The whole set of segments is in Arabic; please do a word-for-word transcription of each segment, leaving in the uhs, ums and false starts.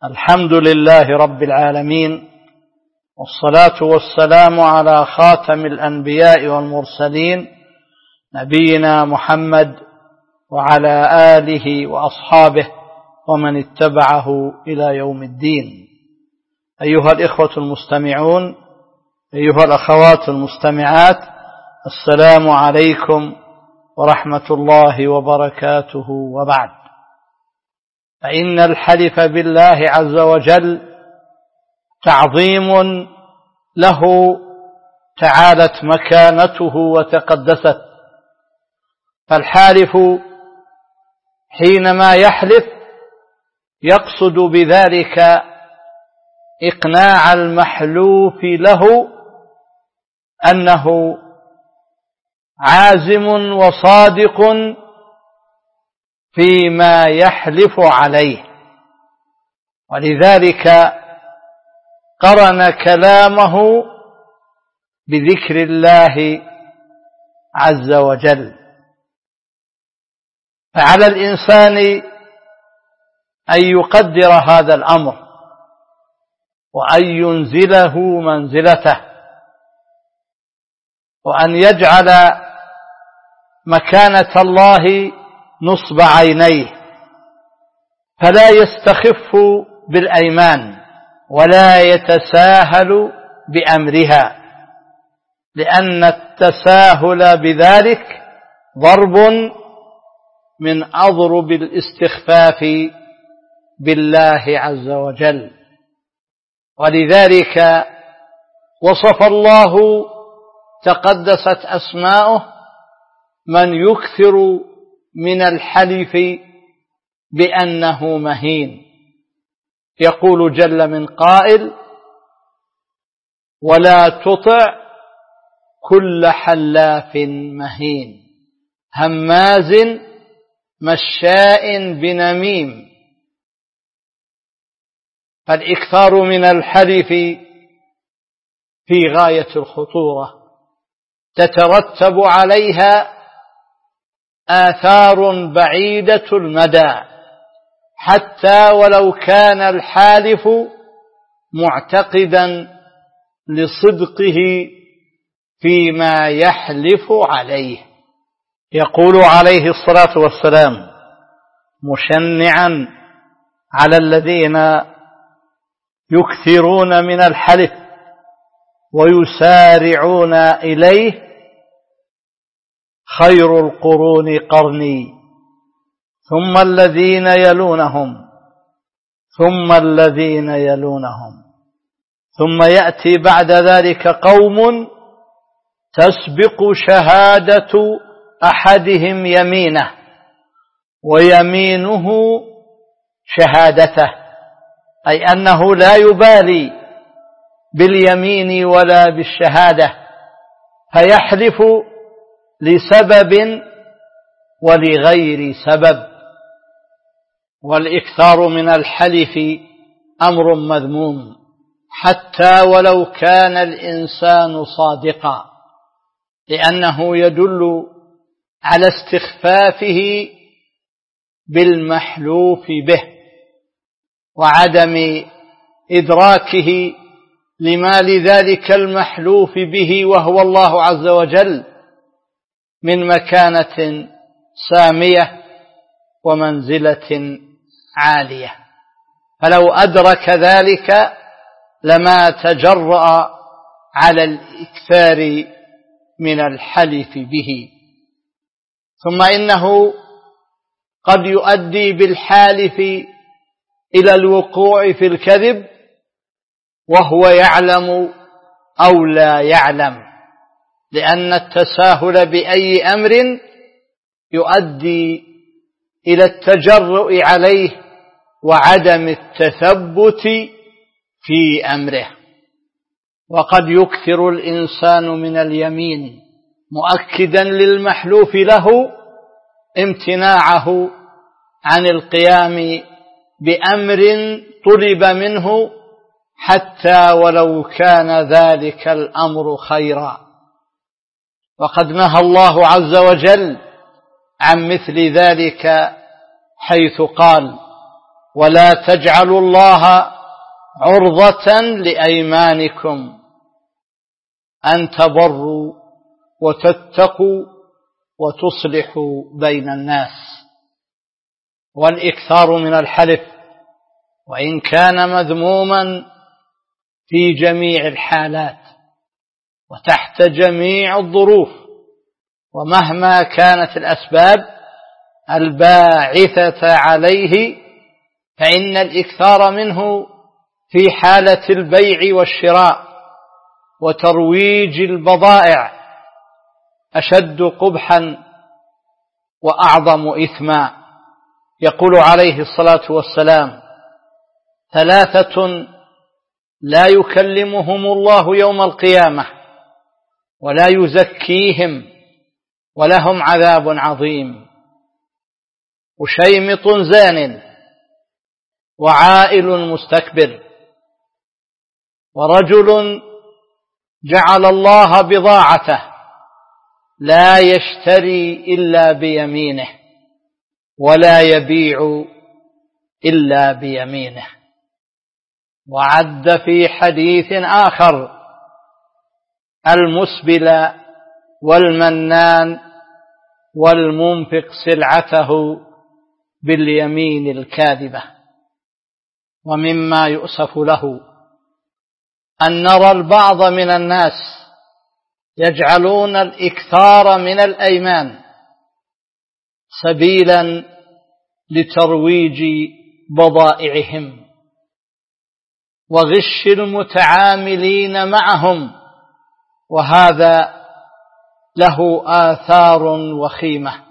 الحمد لله رب العالمين، والصلاة والسلام على خاتم الأنبياء والمرسلين نبينا محمد وعلى آله وأصحابه ومن اتبعه إلى يوم الدين. أيها الإخوة المستمعون، أيها الأخوات المستمعات، السلام عليكم ورحمة الله وبركاته. وبعد، فإن الحلف بالله عز وجل تعظيم له تعالت مكانته وتقدست، فالحالف حينما يحلف يقصد بذلك إقناع المحلوف له أنه عازم وصادق فيما يحلف عليه، ولذلك قرن كلامه بذكر الله عز وجل. فعلى الإنسان أن يقدر هذا الأمر وأن ينزله منزلته، وأن يجعل مكانة الله نصب عينيه، فلا يستخف بالأيمان ولا يتساهل بأمرها، لأن التساهل بذلك ضرب من أضرب الاستخفاف بالله عز وجل. ولذلك وصف الله تقدست أسماؤه من يكثر من الحلف بأنه مهين. يقول جل من قائل: ولا تطع كل حلاف مهين هماز مشاء بنميم. فالإكثار من الحلف في غاية الخطورة، تترتب عليها آثار بعيدة المدى، حتى ولو كان الحالف معتقدا لصدقه فيما يحلف عليه. يقول عليه الصلاة والسلام مشنعا على الذين يكثرون من الحلف ويسارعون إليه: خير القرون قرني ثم الذين يلونهم ثم الذين يلونهم ثم يأتي بعد ذلك قوم تسبق شهادة أحدهم يمينه ويمينه شهادته، أي أنه لا يبالي باليمين ولا بالشهادة، فيحلف لسبب ولغير سبب. والإكثار من الحلف أمر مذموم حتى ولو كان الإنسان صادقا، لأنه يدل على استخفافه بالمحلوف به وعدم إدراكه لما لذلك المحلوف به وهو الله عز وجل من مكانة سامية ومنزلة عالية. فلو أدرك ذلك لما تجرأ على الإكثار من الحلف به. ثم إنه قد يؤدي بالحالف إلى الوقوع في الكذب وهو يعلم أو لا يعلم، لأن التساهل بأي أمر يؤدي إلى التجرؤ عليه وعدم التثبت في أمره. وقد يكثر الإنسان من اليمين مؤكدا للمحلوف له امتناعه عن القيام بأمر طلب منه حتى ولو كان ذلك الأمر خيرا. وقد نهى الله عز وجل عن مثل ذلك حيث قال: ولا تجعلوا الله عرضة لأيمانكم أن تبروا وتتقوا وتصلحوا بين الناس. والإكثار من الحلف وإن كان مذموما في جميع الحالات وتحت جميع الظروف ومهما كانت الأسباب الباعثة عليه، فإن الإكثار منه في حالة البيع والشراء وترويج البضائع أشد قبحا وأعظم إثما. يقول عليه الصلاة والسلام: ثلاثة لا يكلمهم الله يوم القيامة ولا يزكيهم ولهم عذاب عظيم: وشيمط زان، وعائل مستكبر، ورجل جعل الله بضاعته لا يشتري إلا بيمينه ولا يبيع إلا بيمينه. وعد في حديث آخر: المسبل والمنان والمنفق سلعته باليمين الكاذبة. ومما يؤسف له أن نرى البعض من الناس يجعلون الإكثار من الأيمان سبيلا لترويج بضائعهم وغش المتعاملين معهم، وهذا له آثار وخيمة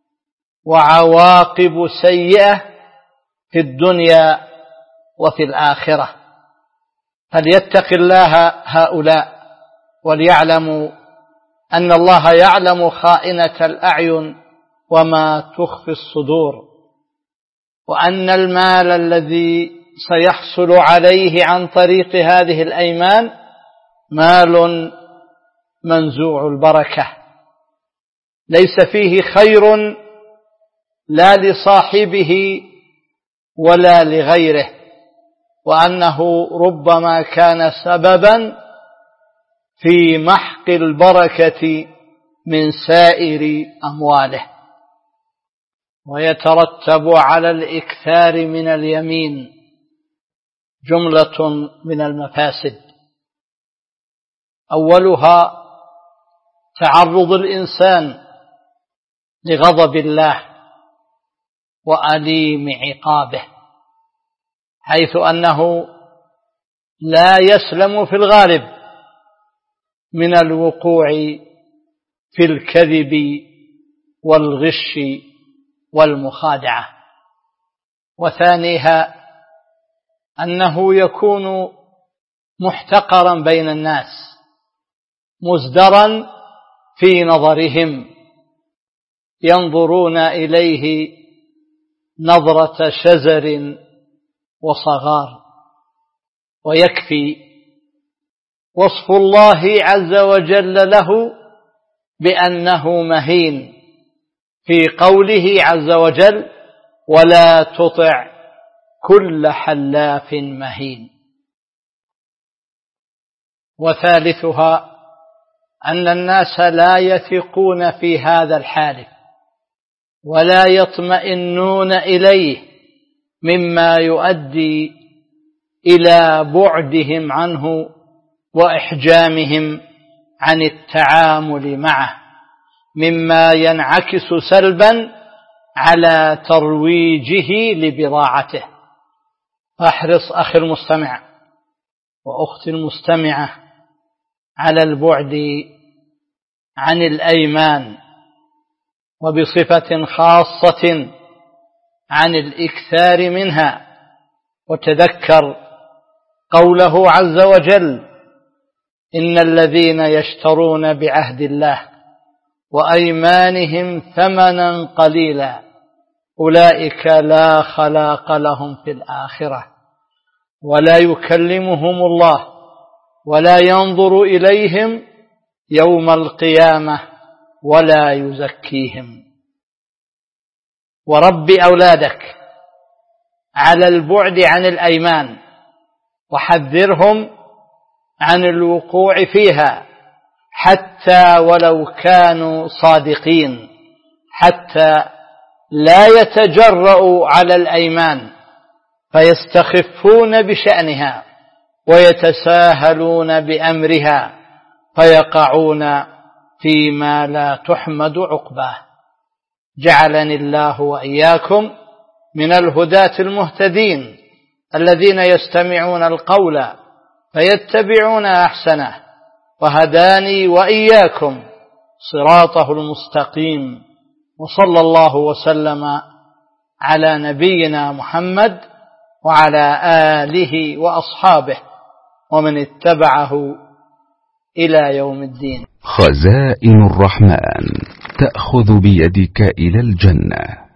وعواقب سيئة في الدنيا وفي الآخرة. فليتق الله هؤلاء وليعلموا أن الله يعلم خائنة الأعين وما تخفي الصدور، وأن المال الذي سيحصل عليه عن طريق هذه الأيمان مال منزوع البركة ليس فيه خير لا لصاحبه ولا لغيره، وأنه ربما كان سببا في محق البركة من سائر أمواله. ويترتب على الإكثار من اليمين جملة من المفاسد: أولها تعرض الإنسان لغضب الله وأليم عقابه، حيث أنه لا يسلم في الغالب من الوقوع في الكذب والغش والمخادعة. وثانيها أنه يكون محتقرا بين الناس مزدرا في نظرهم، ينظرون إليه نظرة شزر وصغار. ويكفي وصف الله عز وجل له بأنه مهين في قوله عز وجل: ولا تطع كل حلاف مهين. وثالثها أن الناس لا يثقون في هذا الحالف ولا يطمئنون إليه، مما يؤدي إلى بعدهم عنه وإحجامهم عن التعامل معه، مما ينعكس سلبا على ترويجه لبضاعته. فاحرص أخي المستمع وأختي المستمعة على البعد عن الأيمان، وبصفة خاصة عن الإكثار منها. وتذكر قوله عز وجل: إن الذين يشترون بعهد الله وأيمانهم ثمنا قليلا أولئك لا خلاق لهم في الآخرة ولا يكلمهم الله ولا ينظر إليهم يوم القيامة ولا يزكيهم. ورب أولادك على البعد عن الأيمان، وحذرهم عن الوقوع فيها حتى ولو كانوا صادقين، حتى لا يتجرؤوا على الأيمان فيستخفون بشأنها ويتساهلون بأمرها فيقعون فيما لا تحمد عقباه. جعلني الله وإياكم من الهداة المهتدين الذين يستمعون القول فيتبعون أحسنه، وهداني وإياكم صراطه المستقيم. وصلى الله وسلم على نبينا محمد وعلى آله وأصحابه ومن اتبعه إلى يوم الدين. خزائن الرحمن تأخذ بيدك إلى الجنة.